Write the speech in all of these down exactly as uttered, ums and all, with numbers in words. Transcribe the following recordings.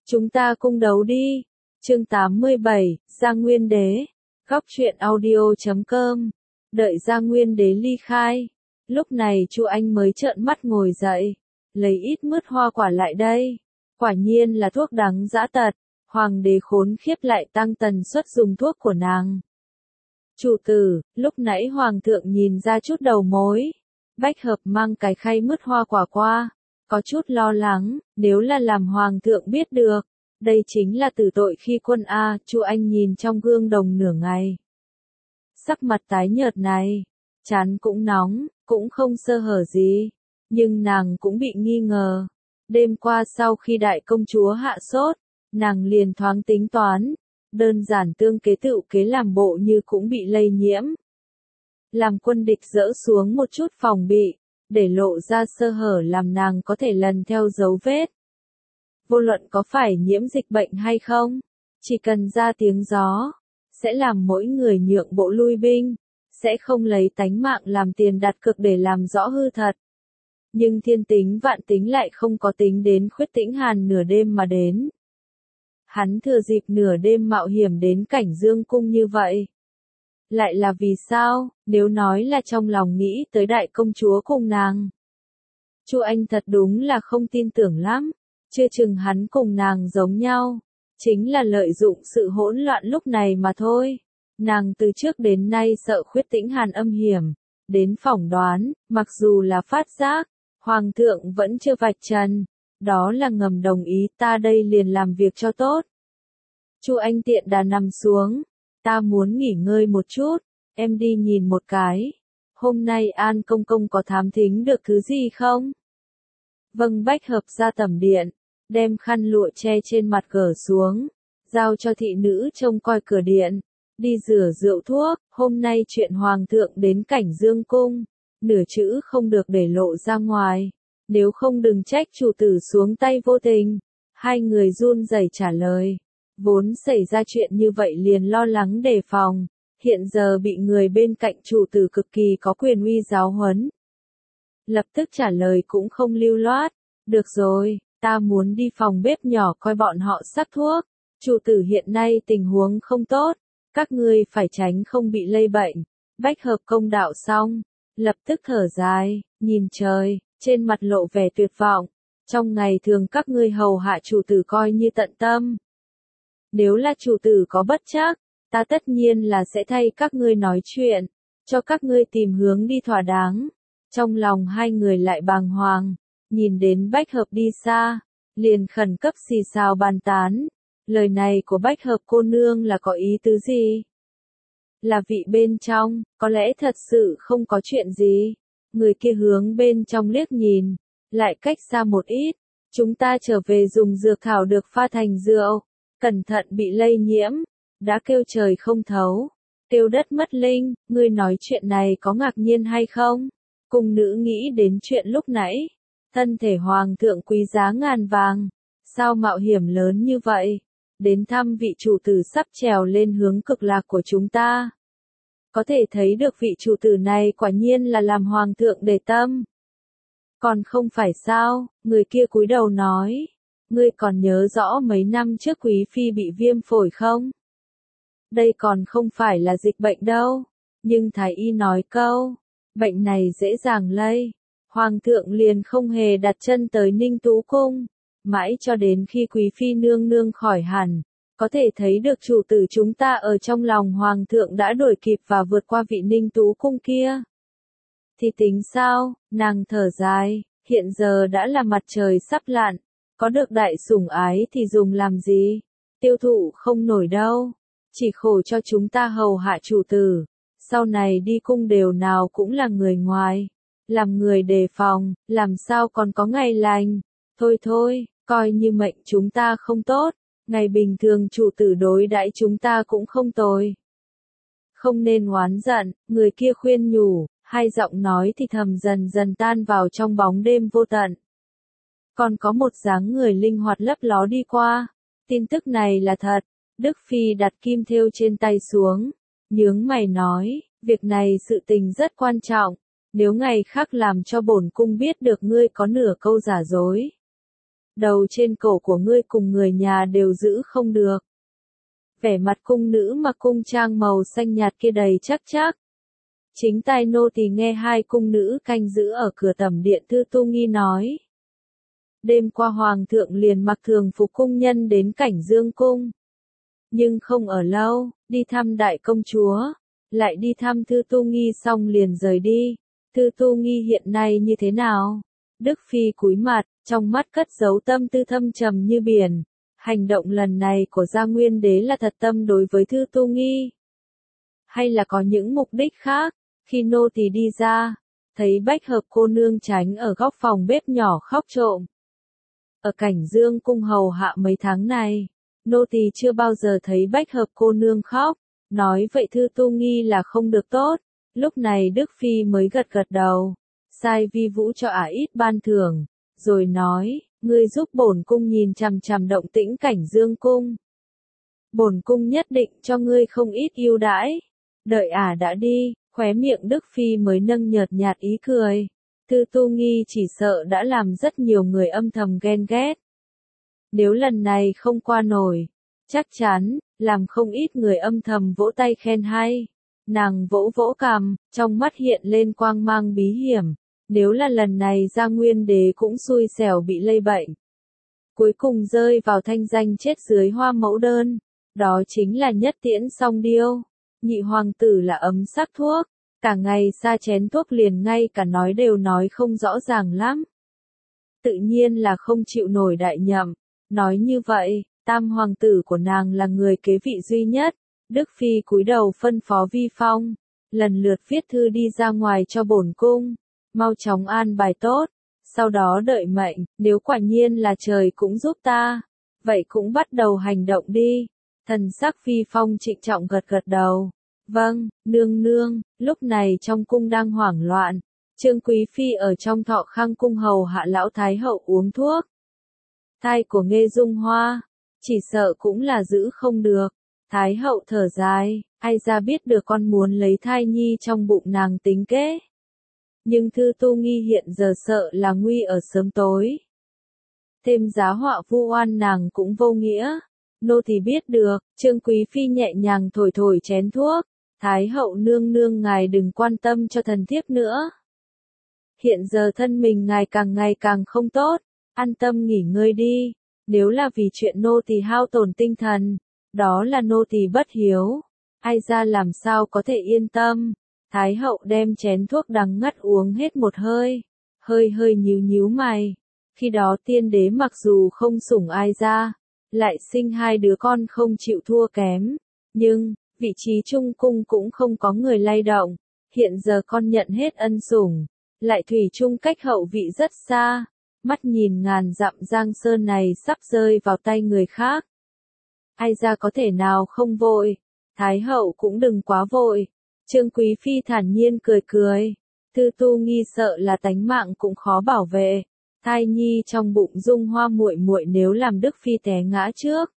Chúng ta cung đấu đi. Chương tám mươi bảy, Gia Nguyên Đế. Góc truyện audio chấm com. Đợi Gia Nguyên Đế ly khai. Lúc này Chu Anh mới trợn mắt ngồi dậy. Lấy ít mứt hoa quả lại đây. Quả nhiên là thuốc đắng dã tật. Hoàng đế khốn khiếp lại tăng tần suất dùng thuốc của nàng. Chủ tử, lúc nãy hoàng thượng nhìn ra chút đầu mối. Bách Hợp mang cái khay mứt hoa quả qua. Có chút lo lắng, nếu là làm hoàng thượng biết được. Đây chính là tử tội khi quân A. Chu Anh nhìn trong gương đồng nửa ngày. Sắc mặt tái nhợt này, trán cũng nóng, cũng không sơ hở gì. Nhưng nàng cũng bị nghi ngờ. Đêm qua sau khi đại công chúa hạ sốt, nàng liền thoáng tính toán. Đơn giản tương kế tựu kế làm bộ như cũng bị lây nhiễm. Làm quân địch dỡ xuống một chút phòng bị, để lộ ra sơ hở làm nàng có thể lần theo dấu vết. Vô luận có phải nhiễm dịch bệnh hay không, chỉ cần ra tiếng gió, sẽ làm mỗi người nhượng bộ lui binh, sẽ không lấy tánh mạng làm tiền đặt cược để làm rõ hư thật. Nhưng thiên tính vạn tính lại không có tính đến Khuyết Tĩnh Hàn nửa đêm mà đến. Hắn thừa dịp nửa đêm mạo hiểm đến Cảnh Dương cung như vậy. Lại là vì sao, nếu nói là trong lòng nghĩ tới đại công chúa cùng nàng. Chu Anh thật đúng là không tin tưởng lắm, chưa chừng hắn cùng nàng giống nhau, chính là lợi dụng sự hỗn loạn lúc này mà thôi. Nàng từ trước đến nay sợ Khuyết Tĩnh Hàn âm hiểm, đến phỏng đoán, mặc dù là phát giác, hoàng thượng vẫn chưa vạch trần, đó là ngầm đồng ý ta đây liền làm việc cho tốt. Chu Anh tiện đà nằm xuống. Ta muốn nghỉ ngơi một chút, em đi nhìn một cái. Hôm nay An Công Công có thám thính được thứ gì không? Vâng. Bách Hợp ra tẩm điện, đem khăn lụa che trên mặt gỡ xuống, giao cho thị nữ trông coi cửa điện, đi rửa rượu thuốc. Hôm nay chuyện hoàng thượng đến Cảnh Dương cung, nửa chữ không được để lộ ra ngoài, nếu không đừng trách chủ tử xuống tay vô tình. Hai người run rẩy trả lời. Vốn xảy ra chuyện như vậy liền lo lắng đề phòng, hiện giờ bị người bên cạnh chủ tử cực kỳ có quyền uy giáo huấn. Lập tức trả lời cũng không lưu loát, được rồi, ta muốn đi phòng bếp nhỏ coi bọn họ sắc thuốc, chủ tử hiện nay tình huống không tốt, các ngươi phải tránh không bị lây bệnh. Bách Hợp công đạo xong, lập tức thở dài, nhìn trời, trên mặt lộ vẻ tuyệt vọng, trong ngày thường các ngươi hầu hạ chủ tử coi như tận tâm. Nếu là chủ tử có bất trắc, ta tất nhiên là sẽ thay các ngươi nói chuyện, cho các ngươi tìm hướng đi thỏa đáng. Trong lòng hai người lại bàng hoàng, nhìn đến Bách Hợp đi xa, liền khẩn cấp xì xào bàn tán. Lời này của Bách Hợp cô nương là có ý tứ gì? Là vị bên trong, có lẽ thật sự không có chuyện gì. Người kia hướng bên trong liếc nhìn, lại cách xa một ít. Chúng ta trở về dùng dược thảo được pha thành rượu. Cẩn thận bị lây nhiễm, đã kêu trời không thấu, kêu đất mất linh. Ngươi nói chuyện này có ngạc nhiên hay không? Cung nữ nghĩ đến chuyện lúc nãy, thân thể hoàng thượng quý giá ngàn vàng, sao mạo hiểm lớn như vậy, đến thăm vị chủ tử sắp trèo lên hướng cực lạc của chúng ta. Có thể thấy được vị chủ tử này quả nhiên là làm hoàng thượng để tâm. Còn không phải sao, người kia cúi đầu nói. Ngươi còn nhớ rõ mấy năm trước quý phi bị viêm phổi không? Đây còn không phải là dịch bệnh đâu, nhưng thái y nói câu, bệnh này dễ dàng lây. Hoàng thượng liền không hề đặt chân tới Ninh Tú cung, mãi cho đến khi quý phi nương nương khỏi hẳn, có thể thấy được chủ tử chúng ta ở trong lòng hoàng thượng đã đuổi kịp và vượt qua vị Ninh Tú cung kia. Thì tính sao? Nàng thở dài, hiện giờ đã là mặt trời sắp lặn. Có được đại sủng ái thì dùng làm gì? Tiêu thụ không nổi đâu. Chỉ khổ cho chúng ta hầu hạ chủ tử. Sau này đi cung đều nào cũng là người ngoài. Làm người đề phòng, làm sao còn có ngày lành. Thôi thôi, coi như mệnh chúng ta không tốt. Ngày bình thường chủ tử đối đãi chúng ta cũng không tồi. Không nên oán giận, người kia khuyên nhủ, hai giọng nói thì thầm dần dần tan vào trong bóng đêm vô tận. Còn có một dáng người linh hoạt lấp ló đi qua. Tin tức này là thật. Đức Phi đặt kim thêu trên tay xuống. Nhướng mày nói, việc này sự tình rất quan trọng. Nếu ngày khác làm cho bổn cung biết được ngươi có nửa câu giả dối. đầu trên cổ của ngươi cùng người nhà đều giữ không được. Vẻ mặt cung nữ mặc cung trang màu xanh nhạt kia đầy chắc chắc. Chính tai nô tỳ nghe hai cung nữ canh giữ ở cửa tẩm điện Thư Tu Nghi nói. Đêm qua hoàng thượng liền mặc thường phục cung nhân đến Cảnh Dương cung. Nhưng không ở lâu, đi thăm đại công chúa, lại đi thăm Thư Tu Nghi xong liền rời đi. Thư Tu Nghi hiện nay như thế nào? Đức Phi cúi mặt, trong mắt cất giấu tâm tư thâm trầm như biển. Hành động lần này của Gia Nguyên Đế là thật tâm đối với Thư Tu Nghi? Hay là có những mục đích khác? Khi nô tỳ đi ra, thấy Bách Hợp cô nương tránh ở góc phòng bếp nhỏ khóc trộm. Ở Cảnh Dương cung hầu hạ mấy tháng này, nô tỳ chưa bao giờ thấy Bách Hợp cô nương khóc, nói vậy Thư Tu Nghi là không được tốt. Lúc này Đức Phi mới gật gật đầu, sai Vi Vũ cho ả ít ban thưởng, rồi nói, ngươi giúp bổn cung nhìn chằm chằm động tĩnh Cảnh Dương cung. Bổn cung nhất định cho ngươi không ít ưu đãi. Đợi ả đã đi, khóe miệng Đức Phi mới nâng nhợt nhạt ý cười. Thư Tu Nghi chỉ sợ đã làm rất nhiều người âm thầm ghen ghét. Nếu lần này không qua nổi, chắc chắn, làm không ít người âm thầm vỗ tay khen hay. Nàng vỗ vỗ cằm, trong mắt hiện lên quang mang bí hiểm. Nếu là lần này Gia Nguyên Đế cũng xui xẻo bị lây bệnh. Cuối cùng rơi vào thanh danh chết dưới hoa mẫu đơn. Đó chính là nhất tiễn song điêu. Nhị hoàng tử là ấm sắc thuốc. Cả ngày xa chén thuốc liền ngay cả nói đều nói không rõ ràng lắm. Tự nhiên là không chịu nổi đại nhậm. Nói như vậy, tam hoàng tử của nàng là người kế vị duy nhất. Đức Phi cúi đầu phân phó Vi Phong. Lần lượt viết thư đi ra ngoài cho bổn cung. Mau chóng an bài tốt. Sau đó đợi mệnh, nếu quả nhiên là trời cũng giúp ta. Vậy cũng bắt đầu hành động đi. Thần sắc Vi Phong trịnh trọng gật gật đầu. Vâng, nương nương, lúc này trong cung đang hoảng loạn. Trương Quý Phi ở trong Thọ Khang cung hầu hạ lão Thái hậu uống thuốc. Thai của Nghê Dung Hoa, chỉ sợ cũng là giữ không được. Thái hậu thở dài, ai ra biết được con muốn lấy thai nhi trong bụng nàng tính kế. Nhưng Thư Tu Nghi hiện giờ sợ là nguy ở sớm tối. Thêm giá họa vu oan nàng cũng vô nghĩa. Nô thì biết được, Trương Quý Phi nhẹ nhàng thổi thổi chén thuốc. Thái hậu nương nương ngài đừng quan tâm cho thần thiếp nữa. Hiện giờ thân mình ngài càng ngày càng không tốt, an tâm nghỉ ngơi đi. Nếu là vì chuyện nô tỳ hao tổn tinh thần, đó là nô tỳ bất hiếu. Ai ra làm sao có thể yên tâm. Thái hậu đem chén thuốc đắng ngắt uống hết một hơi, hơi hơi nhíu nhíu mày. Khi đó tiên đế mặc dù không sủng ai ra, lại sinh hai đứa con không chịu thua kém, nhưng vị trí trung cung cũng không có người lay động. Hiện giờ con nhận hết ân sủng, lại thủy chung cách hậu vị rất xa, mắt nhìn ngàn dặm giang sơn này sắp rơi vào tay người khác. Ai ra có thể nào không vội, Thái hậu cũng đừng quá vội. Trương Quý Phi thản nhiên cười cười, Thư Tu Nghi sợ là tánh mạng cũng khó bảo vệ. Thai nhi trong bụng Dung Hoa muội muội nếu làm Đức Phi té ngã trước,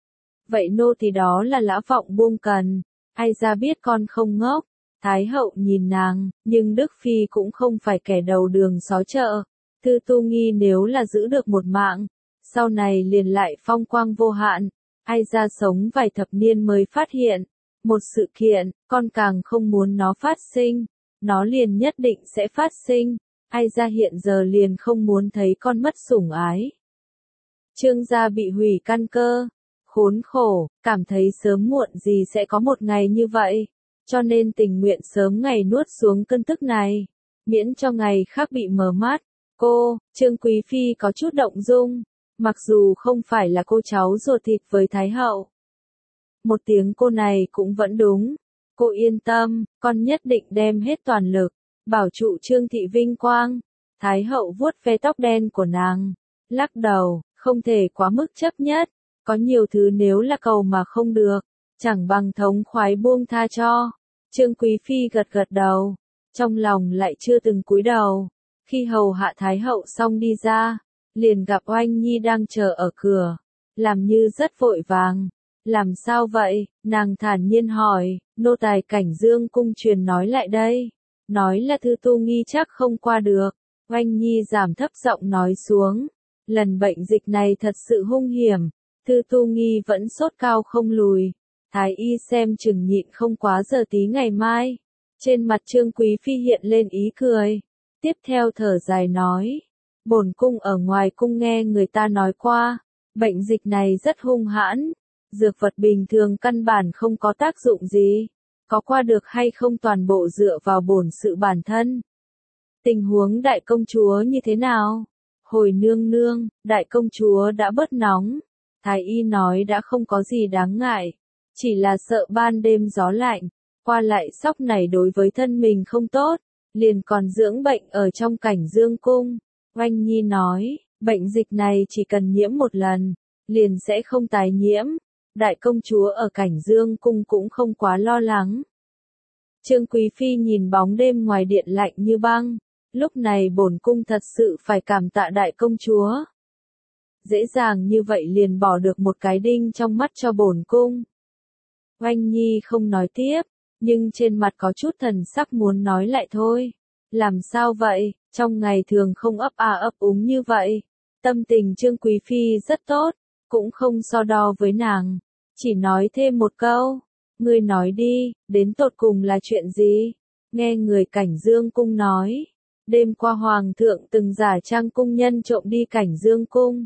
vậy nô thì đó là lã vọng buông cần, ai ra biết con không ngốc. Thái hậu nhìn nàng, nhưng Đức Phi cũng không phải kẻ đầu đường xó chợ. Thư Tu Nghi nếu là giữ được một mạng, sau này liền lại phong quang vô hạn. Ai ra sống vài thập niên mới phát hiện một sự kiện, con càng không muốn nó phát sinh, nó liền nhất định sẽ phát sinh. Ai ra hiện giờ liền không muốn thấy con mất sủng ái. Trương gia bị hủy căn cơ, khốn khổ, cảm thấy sớm muộn gì sẽ có một ngày như vậy, cho nên tình nguyện sớm ngày nuốt xuống cơn tức này, miễn cho ngày khác bị mờ mắt. Cô, Trương Quý Phi có chút động dung, mặc dù không phải là cô cháu ruột thịt với Thái hậu. Một tiếng cô này cũng vẫn đúng. Cô yên tâm, con nhất định đem hết toàn lực, bảo trụ Trương thị vinh quang. Thái hậu vuốt ve tóc đen của nàng, lắc đầu, không thể quá mức chấp nhất. Có nhiều thứ nếu là cầu mà không được, chẳng bằng thống khoái buông tha cho. Trương Quý Phi gật gật đầu, trong lòng lại chưa từng cúi đầu. Khi hầu hạ Thái hậu xong đi ra, liền gặp Oanh Nhi đang chờ ở cửa, làm như rất vội vàng. Làm sao vậy? Nàng thản nhiên hỏi. Nô tài Cảnh Dương cung truyền nói lại đây, nói là Thư Tu Nghi chắc không qua được. Oanh Nhi giảm thấp giọng nói xuống, Lần bệnh dịch này thật sự hung hiểm, Tư Tu Nghi vẫn sốt cao không lùi. Thái y xem chừng nhịn không quá giờ tí ngày mai. Trên mặt Trương Quý Phi hiện lên ý cười. Tiếp theo thở dài nói. Bổn cung ở ngoài cung nghe người ta nói qua. Bệnh dịch này rất hung hãn. Dược vật bình thường căn bản không có tác dụng gì. Có qua được hay không toàn bộ dựa vào bổn sự bản thân. Tình huống đại công chúa như thế nào? Hồi nương nương, đại công chúa đã bớt nóng. Thái y nói đã không có gì đáng ngại. Chỉ là sợ ban đêm gió lạnh. Qua lại sóc này đối với thân mình không tốt. Liền còn dưỡng bệnh ở trong cảnh dương cung. Oanh Nhi nói, bệnh dịch này chỉ cần nhiễm một lần. Liền sẽ không tái nhiễm. Đại công chúa ở cảnh dương cung cũng không quá lo lắng. Trương Quý Phi nhìn bóng đêm ngoài điện lạnh như băng. Lúc này bổn cung thật sự phải cảm tạ đại công chúa. Dễ dàng như vậy liền bỏ được một cái đinh trong mắt cho bổn cung. Oanh Nhi không nói tiếp, nhưng trên mặt có chút thần sắc muốn nói lại thôi. Làm sao vậy, trong ngày thường không ấp à ấp úng như vậy. Tâm tình Trương Quý Phi rất tốt, cũng không so đo với nàng. Chỉ nói thêm một câu, ngươi nói đi, đến tột cùng là chuyện gì? Nghe người cảnh dương cung nói. Đêm qua hoàng thượng từng giả trang cung nhân trộm đi cảnh dương cung.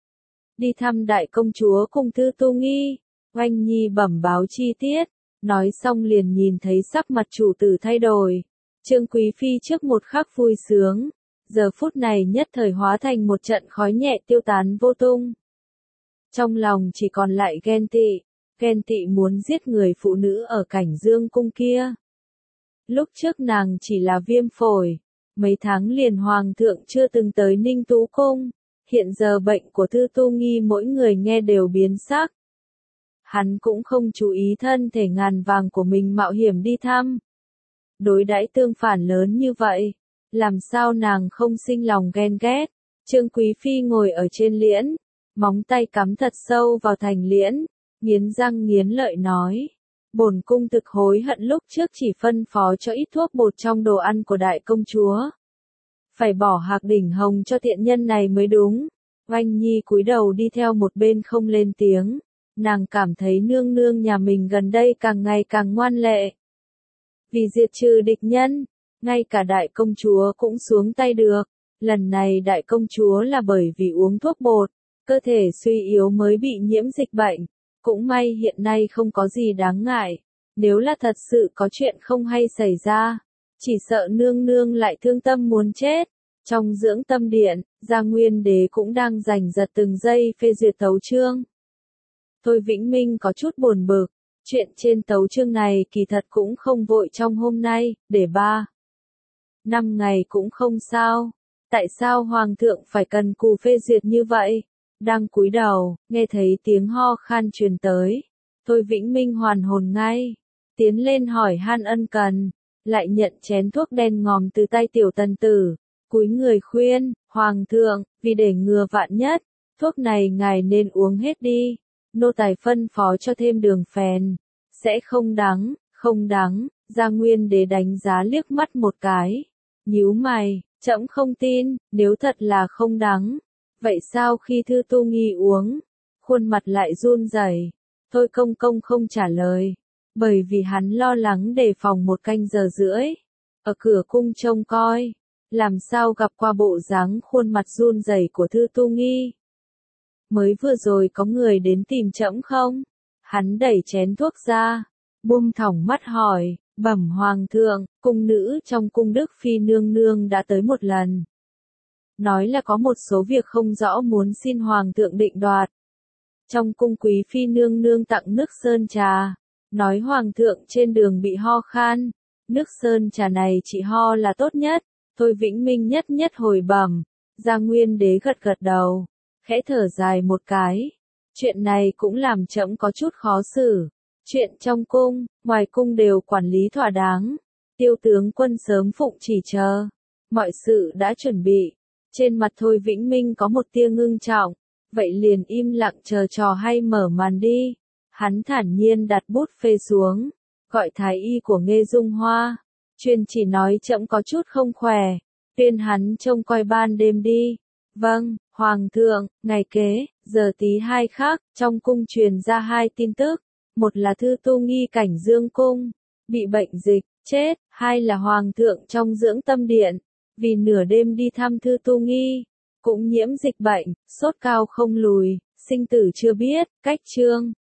Đi thăm đại công chúa cùng Tư Tu Nghi. Oanh Nhi bẩm báo chi tiết. Nói xong liền nhìn thấy sắc mặt chủ tử thay đổi. Trương Quý Phi trước một khắc vui sướng. Giờ phút này nhất thời hóa thành một trận khói nhẹ tiêu tán vô tung. Trong lòng chỉ còn lại ghen tị. Ghen tị muốn giết người phụ nữ ở cảnh dương cung kia. Lúc trước nàng chỉ là viêm phổi. Mấy tháng liền hoàng thượng chưa từng tới Ninh Tú Cung. Hiện giờ bệnh của Tư Tu Nghi mỗi người nghe đều biến sắc. Hắn cũng không chú ý thân thể ngàn vàng của mình mạo hiểm đi thăm. Đối đãi tương phản lớn như vậy. Làm sao nàng không sinh lòng ghen ghét. Trương Quý Phi ngồi ở trên liễn. Móng tay cắm thật sâu vào thành liễn. Nghiến răng nghiến lợi nói. Bổn cung thực hối hận lúc trước chỉ phân phó cho ít thuốc bột trong đồ ăn của đại công chúa. Phải bỏ hạc đỉnh hồng cho tiện nhân này mới đúng. Oanh Nhi cúi đầu đi theo một bên không lên tiếng. Nàng cảm thấy nương nương nhà mình gần đây càng ngày càng ngoan lệ. Vì diệt trừ địch nhân, ngay cả đại công chúa cũng xuống tay được. Lần này đại công chúa là bởi vì uống thuốc bột, cơ thể suy yếu mới bị nhiễm dịch bệnh. Cũng may hiện nay không có gì đáng ngại. Nếu là thật sự có chuyện không hay xảy ra, chỉ sợ nương nương lại thương tâm muốn chết. Trong dưỡng tâm điện, Gia Nguyên Đế cũng đang giành giật từng giây phê duyệt tấu chương. Thôi Vĩnh Minh có chút buồn bực. Chuyện trên tấu chương này kỳ thật cũng không vội trong hôm nay, để ba. Năm ngày cũng không sao. Tại sao Hoàng thượng phải cần cù phê duyệt như vậy? Đang cúi đầu, nghe thấy tiếng ho khan truyền tới. Thôi Vĩnh Minh hoàn hồn ngay. Tiến lên hỏi han ân cần. Lại nhận chén thuốc đen ngòm từ tay tiểu tần tử. Cúi người khuyên, Hoàng thượng, vì để ngừa vạn nhất, thuốc này ngài nên uống hết đi. Nô tài phân phó cho thêm đường phèn. Sẽ không đắng, không đắng. Gia Nguyên Đế đánh giá liếc mắt một cái. Nhíu mày, trẫm không tin, nếu thật là không đắng. Vậy sao khi Tư Tu Nghi uống, khuôn mặt lại run rẩy? Thôi công công không trả lời. Bởi vì hắn lo lắng đề phòng một canh giờ rưỡi. Ở cửa cung trông coi. Làm sao gặp qua bộ dáng khuôn mặt run rẩy của Tư Tu Nghi. Mới vừa rồi có người đến tìm trẫm không? Hắn đẩy chén thuốc ra. Buông thõng mắt hỏi. Bẩm hoàng thượng, cung nữ trong cung Đức Phi nương nương đã tới một lần. Nói là có một số việc không rõ muốn xin hoàng thượng định đoạt. Trong cung Quý Phi nương nương tặng nước sơn trà. Nói hoàng thượng trên đường bị ho khan. Nước sơn trà này chỉ ho là tốt nhất. Thôi Vĩnh Minh nhất nhất hồi bẩm. Gia Nguyên Đế gật gật đầu. Khẽ thở dài một cái. Chuyện này cũng làm trẫm có chút khó xử. Chuyện trong cung, ngoài cung đều quản lý thỏa đáng. Tiêu tướng quân sớm phụng chỉ chờ. Mọi sự đã chuẩn bị. Trên mặt Thôi Vĩnh Minh có một tia ngưng trọng. Vậy liền im lặng chờ trò hay mở màn đi. Hắn thản nhiên đặt bút phê xuống. Gọi thái y của Nghê Dung Hoa. Truyền chỉ nói trẫm có chút không khỏe. Tuyên hắn trông coi ban đêm đi. Vâng, Hoàng Hoàng thượng, ngày kế, giờ tí hai khắc, trong cung truyền ra hai tin tức. Một là Thư Tu Nghi cảnh dương cung, bị bệnh dịch, chết. Hai là Hoàng thượng trong dưỡng tâm điện, vì nửa đêm đi thăm Thư Tu Nghi, cũng nhiễm dịch bệnh, sốt cao không lùi, sinh tử chưa biết. Cách chương